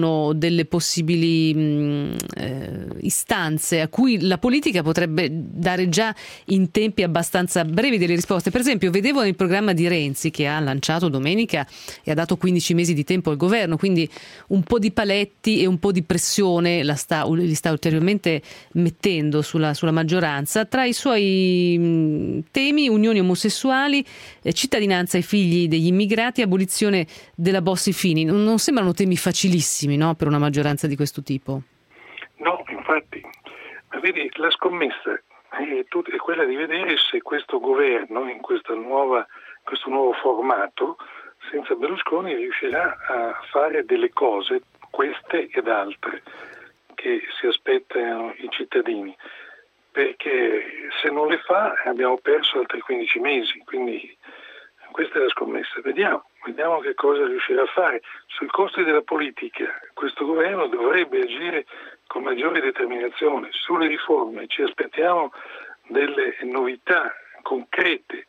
sono delle possibili istanze a cui la politica potrebbe dare già in tempi abbastanza brevi delle risposte. Per esempio, vedevo nel programma di Renzi, che ha lanciato domenica e ha dato 15 mesi di tempo al governo, quindi un po' di paletti e un po' di pressione li sta ulteriormente mettendo sulla maggioranza. Tra i suoi temi: unioni omosessuali, cittadinanza ai figli degli immigrati, abolizione della Bossi-Fini. Non sembrano temi facilissimi, no, per una maggioranza di questo tipo? No, infatti, ma vedi, la scommessa è quella di vedere se questo governo, in questo nuovo formato, senza Berlusconi, riuscirà a fare delle cose, queste ed altre, che si aspettano i cittadini. Perché se non le fa abbiamo perso altri 15 mesi, quindi questa è la scommessa. Vediamo che cosa riuscirà a fare. Sui costi della politica questo governo dovrebbe agire con maggiore determinazione. Sulle riforme ci aspettiamo delle novità concrete.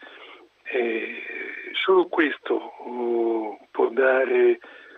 Solo questo può dare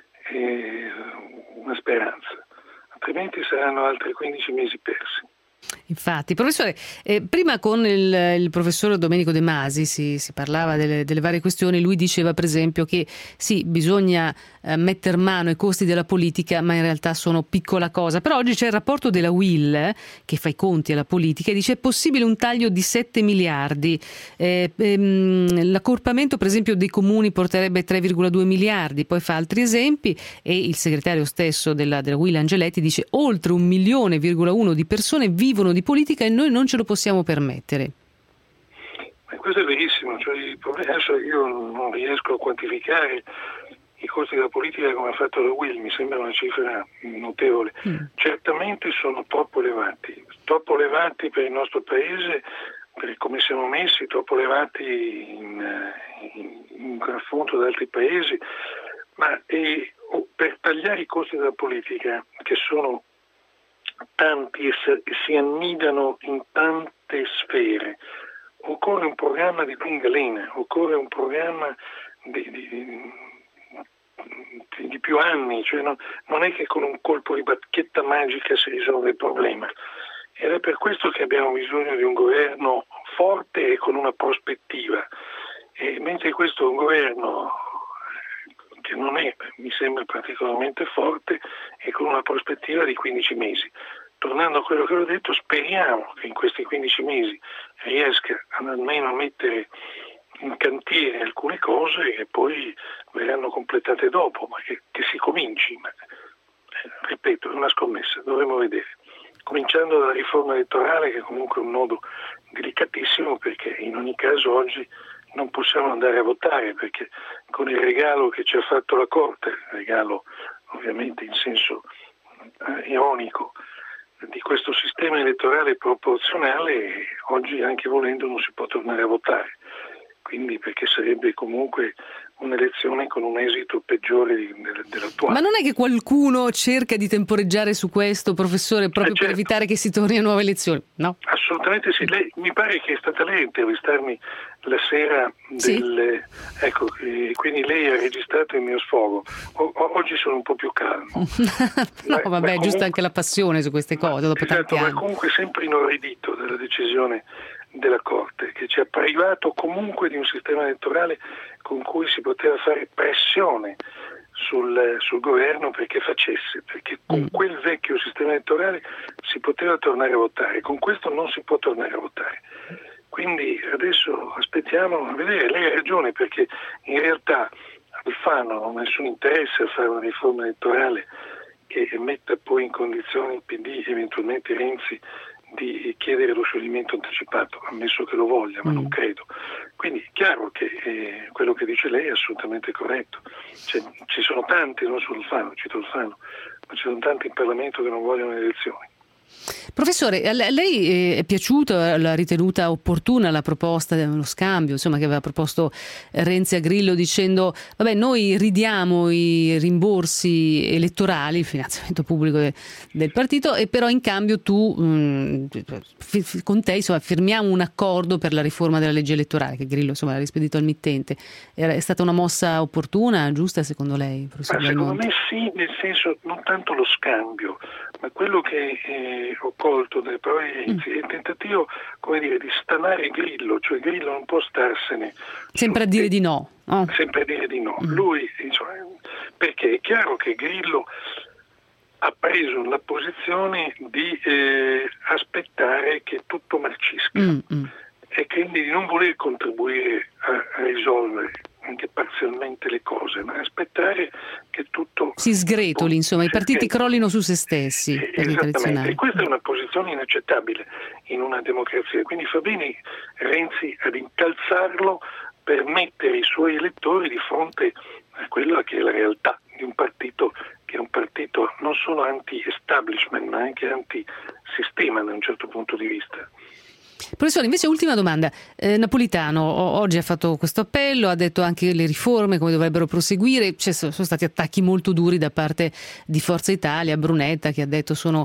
una speranza, altrimenti saranno altri 15 mesi persi. Infatti, professore, prima con il professor Domenico De Masi si parlava delle varie questioni. Lui diceva, per esempio, che sì, bisogna mettere mano ai costi della politica, ma in realtà sono piccola cosa. Però oggi c'è il rapporto della UIL che fa i conti alla politica e dice: è possibile un taglio di 7 miliardi. L'accorpamento, per esempio, dei comuni porterebbe 3,2 miliardi. Poi fa altri esempi e il segretario stesso della UIL, Angeletti, dice: oltre 1,1 milioni di persone vivono di politica e noi non ce lo possiamo permettere. Questo è verissimo, cioè, il problema, adesso io non riesco a quantificare i costi della politica come ha fatto la UIL, mi sembra una cifra notevole. Certamente sono troppo elevati per il nostro paese, per come siamo messi, troppo elevati in confronto ad altri paesi, ma per tagliare i costi della politica, che sono tanti e si annidano in tante sfere, occorre un programma di lunga lena, occorre un programma di più anni, cioè non è che con un colpo di bacchetta magica si risolve il problema. Ed è per questo che abbiamo bisogno di un governo forte e con una prospettiva. E mentre questo è un governo che non è, mi sembra, particolarmente forte e con una prospettiva di 15 mesi. Tornando a quello che ho detto, speriamo che in questi 15 mesi riesca almeno a mettere in cantiere alcune cose che poi verranno completate dopo, ma che si cominci. Ma, ripeto, è una scommessa, dovremo vedere. Cominciando dalla riforma elettorale, che comunque è un nodo delicatissimo, perché in ogni caso oggi non possiamo andare a votare, perché con il regalo che ci ha fatto la Corte, regalo ovviamente in senso ironico, di questo sistema elettorale proporzionale, oggi anche volendo non si può tornare a votare. Quindi, perché sarebbe comunque un'elezione con un esito peggiore dell'attuale. Ma non è che qualcuno cerca di temporeggiare su questo, professore, proprio per evitare che si torni a nuove elezioni? No? Assolutamente sì. Mi pare che è stata lei a intervistarmi la sera ecco, quindi lei ha registrato il mio sfogo. Oggi sono un po' più calmo. No, vabbè, comunque, giusto anche la passione su queste cose dopo tanti anni. Ma comunque sempre inorridito dalla decisione della Corte, che ci ha privato comunque di un sistema elettorale con cui si poteva fare pressione sul governo perché facesse, perché con quel vecchio sistema elettorale si poteva tornare a votare, con questo non si può tornare a votare. Quindi adesso aspettiamo a vedere. Lei ha ragione, perché in realtà Alfano non ha nessun interesse a fare una riforma elettorale che metta poi in condizioni il PD, eventualmente Renzi, di chiedere lo scioglimento anticipato, ammesso che lo voglia, ma non credo. Quindi è chiaro che quello che dice lei è assolutamente corretto. Ci sono tanti, non solo Alfano, cito Alfano, ma ci sono tanti in Parlamento che non vogliono le elezioni. Professore, a lei è piaciuta, l'ha ritenuta opportuna la proposta dello scambio, insomma, che aveva proposto Renzi a Grillo, dicendo vabbè, noi ridiamo i rimborsi elettorali, il finanziamento pubblico del partito, e però in cambio tu con te, insomma, firmiamo un accordo per la riforma della legge elettorale, che Grillo, insomma, l'ha rispedito al mittente. È stata una mossa opportuna, giusta secondo lei, professor Secondo me sì, nel senso non tanto lo scambio, ma quello che ho colto dalle parole di Renzi è il tentativo, come dire, di stanare Grillo, cioè Grillo non può starsene sempre a dire di no. Sempre a dire di no. Lui, insomma, perché è chiaro che Grillo ha preso la posizione di aspettare che tutto marcisca e quindi di non voler contribuire a risolvere anche parzialmente le cose, ma aspettare che tutto si sgretoli, insomma, i partiti crollino su se stessi. Esattamente, e questa è una posizione inaccettabile in una democrazia, quindi fa bene Renzi ad incalzarlo per mettere i suoi elettori di fronte a quella che è la realtà di un partito che è un partito non solo anti-establishment ma anche anti-sistema da un certo punto di vista. Professore, invece ultima domanda. Napolitano oggi ha fatto questo appello, ha detto anche le riforme come dovrebbero proseguire, sono stati attacchi molto duri da parte di Forza Italia, Brunetta che ha detto sono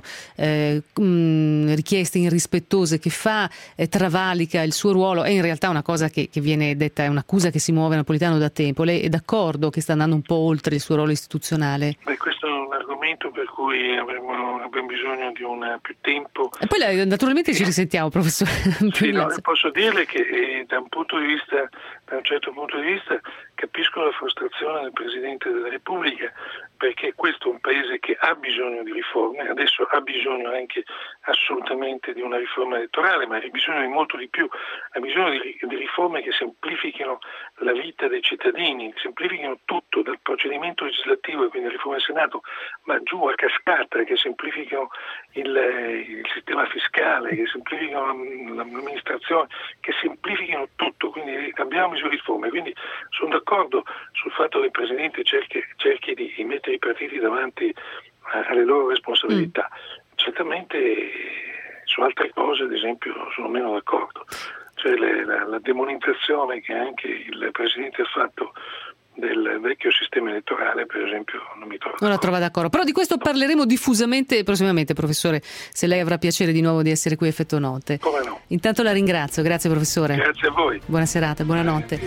richieste irrispettose che fa, travalica il suo ruolo, è in realtà una cosa che viene detta, è un'accusa che si muove Napolitano da tempo. Lei è d'accordo che sta andando un po' oltre il suo ruolo istituzionale? Questo è un argomento per cui abbiamo bisogno di più tempo. E poi naturalmente ci risentiamo, professore. Sì, no, posso dirle che da un certo punto di vista capisco la frustrazione del Presidente della Repubblica, perché questo è un paese che ha bisogno di riforme, adesso ha bisogno anche assolutamente di una riforma elettorale, ma ha bisogno di molto di più, ha bisogno di riforme che semplifichino la vita dei cittadini, che semplifichino tutto, dal procedimento legislativo e quindi la riforma del Senato, ma giù a cascata, che semplifichino il sistema fiscale, che semplifichino l'amministrazione, che semplifichino tutto, quindi abbiamo bisogno di riforme. Quindi sono d'accordo sul fatto che il Presidente cerchi di mettere i partiti davanti alle loro responsabilità. Certamente su altre cose, ad esempio, sono meno d'accordo. Cioè la demonizzazione che anche il Presidente ha fatto del vecchio sistema elettorale, per esempio, non mi trovo d'accordo. Non la trova d'accordo. Però di questo parleremo diffusamente prossimamente, professore, se lei avrà piacere di nuovo di essere qui a Effetto Notte. Come no. Intanto la ringrazio, grazie professore. Grazie a voi. Buona serata, buonanotte.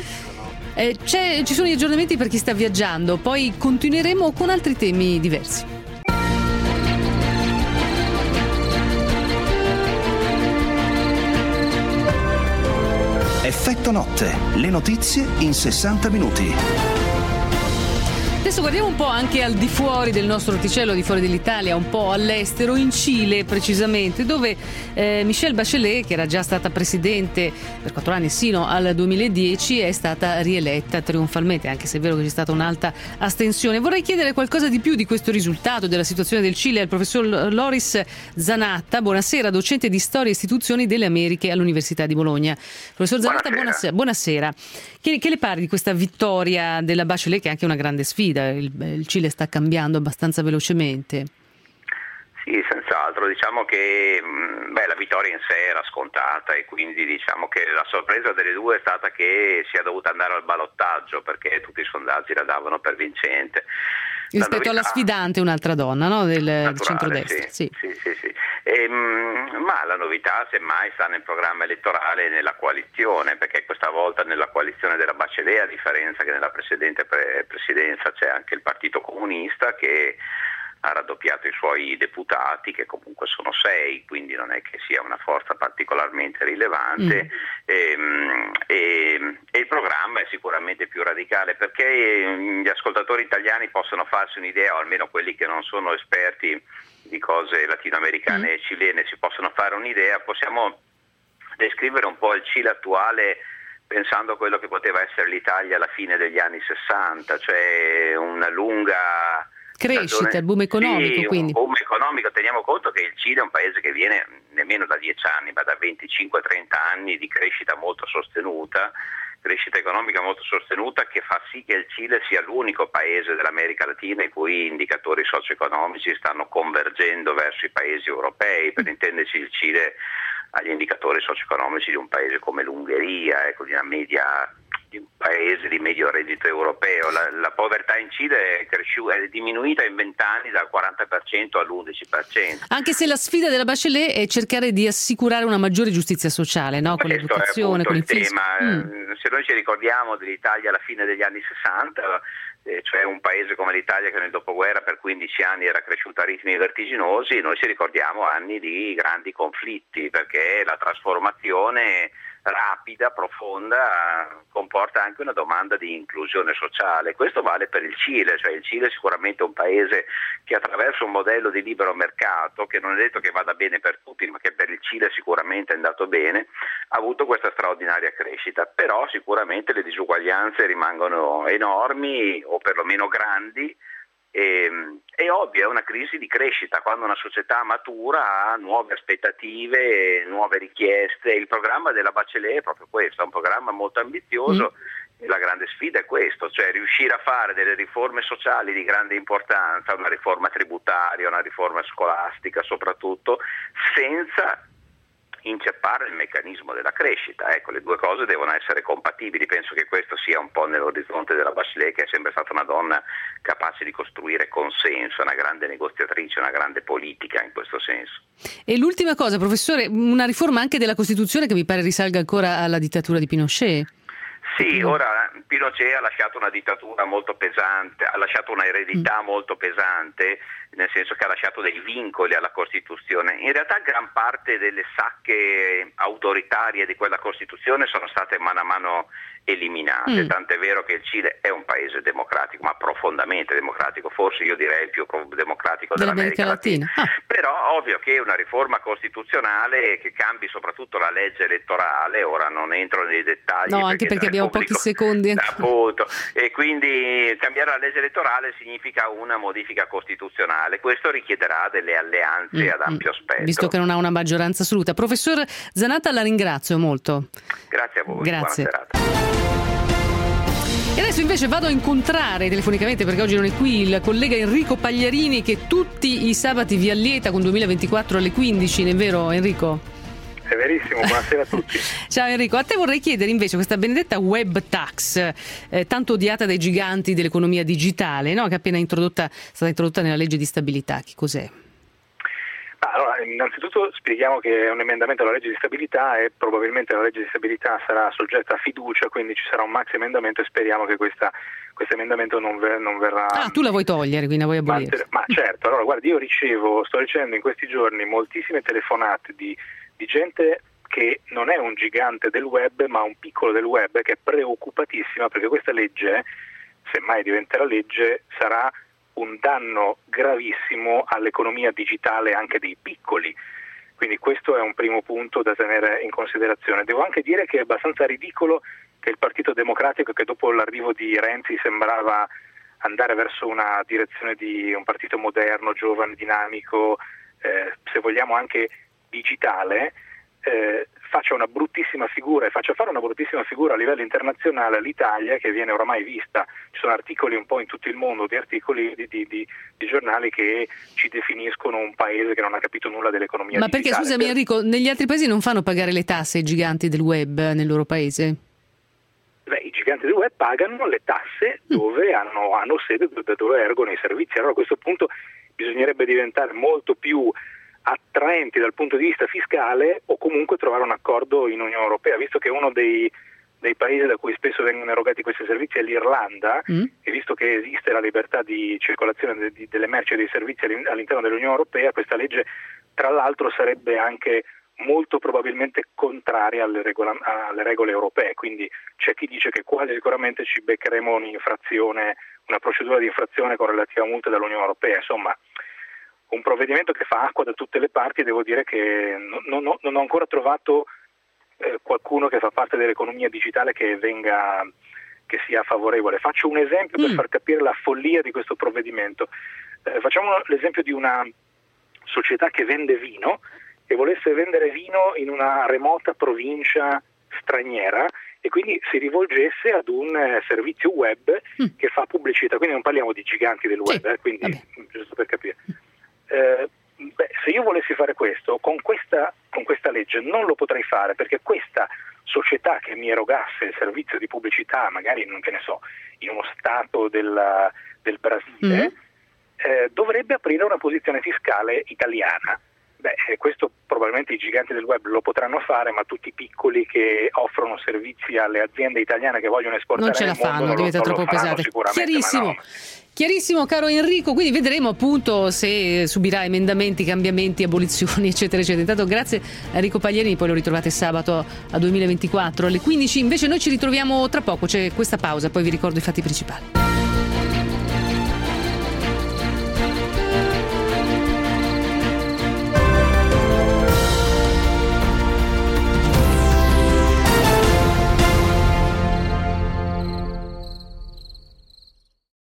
Ci sono gli aggiornamenti per chi sta viaggiando, poi continueremo con altri temi diversi. Effetto Notte, le notizie in 60 minuti. Adesso guardiamo un po' anche al di fuori del nostro orticello, al di fuori dell'Italia, un po' all'estero, in Cile precisamente, dove Michelle Bachelet, che era già stata presidente per 4 anni sino al 2010, è stata rieletta trionfalmente, anche se è vero che c'è stata un'alta astensione. Vorrei chiedere qualcosa di più di questo risultato, della situazione del Cile, al professor Loris Zanatta. Buonasera, docente di Storia e Istituzioni delle Americhe all'Università di Bologna. Professor Zanatta, buonasera. Che le pare di questa vittoria della Bachelet, che è anche una grande sfida? Il Cile sta cambiando abbastanza velocemente. Sì, senz'altro. Diciamo che la vittoria in sé era scontata e quindi diciamo che la sorpresa delle due è stata che sia dovuta andare al ballottaggio, perché tutti i sondaggi la davano per vincente. Rispetto alla sfidante, un'altra donna, no? Del centrodestra. Sì. Ma la novità semmai sta nel programma elettorale e nella coalizione, perché questa volta nella coalizione della Bachelet, a differenza che nella precedente presidenza, c'è anche il Partito Comunista che ha raddoppiato i suoi deputati, che comunque sono 6, quindi non è che sia una forza particolarmente rilevante, e il programma è sicuramente più radicale, perché gli ascoltatori italiani possono farsi un'idea, o almeno quelli che non sono esperti di cose latinoamericane e cilene si possono fare un'idea. Possiamo descrivere un po' il Cile attuale pensando a quello che poteva essere l'Italia alla fine degli anni 60, cioè una lunga crescita, il boom economico. Sì, quindi. Un boom economico. Teniamo conto che il Cile è un paese che viene nemmeno da 10 anni, ma da 25-30 anni di crescita molto sostenuta, crescita economica molto sostenuta, che fa sì che il Cile sia l'unico paese dell'America Latina i cui indicatori socio-economici stanno convergendo verso i paesi europei. Per intenderci, il Cile ha gli indicatori socio-economici di un paese come l'Ungheria, di una media di un paese di medio reddito europeo. La povertà in Cile è diminuita in 20 anni dal 40% all'11%. Anche se la sfida della Bachelet è cercare di assicurare una maggiore giustizia sociale, no? Con l'educazione, con il fisco. Se noi ci ricordiamo dell'Italia alla fine degli anni 60, cioè un paese come l'Italia che nel dopoguerra per 15 anni era cresciuto a ritmi vertiginosi, noi ci ricordiamo anni di grandi conflitti, perché la trasformazione rapida, profonda, comporta anche una domanda di inclusione sociale. Questo vale per il Cile, cioè il Cile è sicuramente un paese che attraverso un modello di libero mercato, che non è detto che vada bene per tutti, ma che per il Cile sicuramente è andato bene, ha avuto questa straordinaria crescita. Però sicuramente le disuguaglianze rimangono enormi o perlomeno grandi. È ovvio, è una crisi di crescita. Quando una società matura ha nuove aspettative, nuove richieste. Il programma della Bachelet è proprio questo, è un programma molto ambizioso e la grande sfida è questo, cioè riuscire a fare delle riforme sociali di grande importanza, una riforma tributaria, una riforma scolastica soprattutto, senza inceppare il meccanismo della crescita. Ecco, le due cose devono essere compatibili. Penso che questo sia un po' nell'orizzonte della Bachelet, che è sempre stata una donna capace di costruire consenso, una grande negoziatrice, una grande politica in questo senso. E l'ultima cosa, professore, una riforma anche della Costituzione che mi pare risalga ancora alla dittatura di Pinochet. Sì, ora Pinochet ha lasciato una dittatura molto pesante, ha lasciato una eredità molto pesante, nel senso che ha lasciato dei vincoli alla Costituzione. In realtà gran parte delle sacche autoritarie di quella Costituzione sono state mano a mano eliminate, tant'è vero che il Cile è un paese democratico, ma profondamente democratico, forse io direi il più democratico dell'America Latina. Però ovvio che una riforma costituzionale che cambi soprattutto la legge elettorale, ora non entro nei dettagli. No, anche perché abbiamo pochi secondi. Appunto, e quindi cambiare la legge elettorale significa una modifica costituzionale. Questo richiederà delle alleanze ad ampio spettro. Visto che non ha una maggioranza assoluta. Professor Zanatta, la ringrazio molto. Grazie a voi. Grazie. Buona serata. E adesso invece vado a incontrare telefonicamente, perché oggi non è qui, il collega Enrico Pagliarini, che tutti i sabati vi allieta con 2024 alle 15, non è vero Enrico? È verissimo, buonasera a tutti. Ciao Enrico, a te vorrei chiedere invece questa benedetta web tax, tanto odiata dai giganti dell'economia digitale, no? Che è appena stata introdotta nella legge di stabilità. Che cos'è? Allora, innanzitutto spieghiamo che è un emendamento alla legge di stabilità e probabilmente la legge di stabilità sarà soggetta a fiducia, quindi ci sarà un maxi emendamento e speriamo che questo emendamento non verrà... Ah, tu la vuoi togliere, quindi la vuoi abolire? Ma certo, allora guardi, io sto ricevendo in questi giorni moltissime telefonate di gente che non è un gigante del web ma un piccolo del web, che è preoccupatissima perché questa legge, se mai diventerà legge, sarà un danno gravissimo all'economia digitale anche dei piccoli. Quindi questo è un primo punto da tenere in considerazione. Devo anche dire che è abbastanza ridicolo che il Partito Democratico, che dopo l'arrivo di Renzi sembrava andare verso una direzione di un partito moderno, giovane, dinamico, se vogliamo anche digitale, faccia una bruttissima figura e faccia fare una bruttissima figura a livello internazionale all'Italia, che viene oramai vista. Ci sono articoli un po' in tutto il mondo, di articoli di giornali che ci definiscono un paese che non ha capito nulla dell'economia digitale. Ma perché, scusami Enrico, negli altri paesi non fanno pagare le tasse ai giganti del web nel loro paese? I giganti del web pagano le tasse dove hanno sede, dove ergono i servizi. Allora a questo punto bisognerebbe diventare molto più attraenti dal punto di vista fiscale, o comunque trovare un accordo in Unione Europea, visto che uno dei paesi da cui spesso vengono erogati questi servizi è l'Irlanda, e visto che esiste la libertà di circolazione delle merci e dei servizi all'interno dell'Unione Europea, questa legge tra l'altro sarebbe anche molto probabilmente contraria alle regole europee, quindi c'è chi dice che quasi sicuramente ci beccheremo una procedura di infrazione con relativa multa dall'Unione Europea. Insomma, un provvedimento che fa acqua da tutte le parti. Devo dire che non ho ancora trovato qualcuno che fa parte dell'economia digitale che sia favorevole. Faccio un esempio per far capire la follia di questo provvedimento. Facciamo l'esempio di una società che vende vino e volesse vendere vino in una remota provincia straniera e quindi si rivolgesse ad un servizio web che fa pubblicità, quindi non parliamo di giganti del web, quindi giusto per capire. Se io volessi fare questo, con questa legge non lo potrei fare, perché questa società che mi erogasse il servizio di pubblicità, magari in uno stato del Brasile, dovrebbe aprire una posizione fiscale italiana. Questo probabilmente i giganti del web lo potranno fare, ma tutti i piccoli che offrono servizi alle aziende italiane che vogliono esportare non ce la fanno, diventa troppo pesante. Chiarissimo. Chiarissimo, caro Enrico, quindi vedremo appunto se subirà emendamenti, cambiamenti, abolizioni, eccetera, eccetera. Intanto grazie a Enrico Pagliarini, poi lo ritrovate sabato a 2024 alle 15. Invece noi ci ritroviamo tra poco, c'è questa pausa, poi vi ricordo i fatti principali.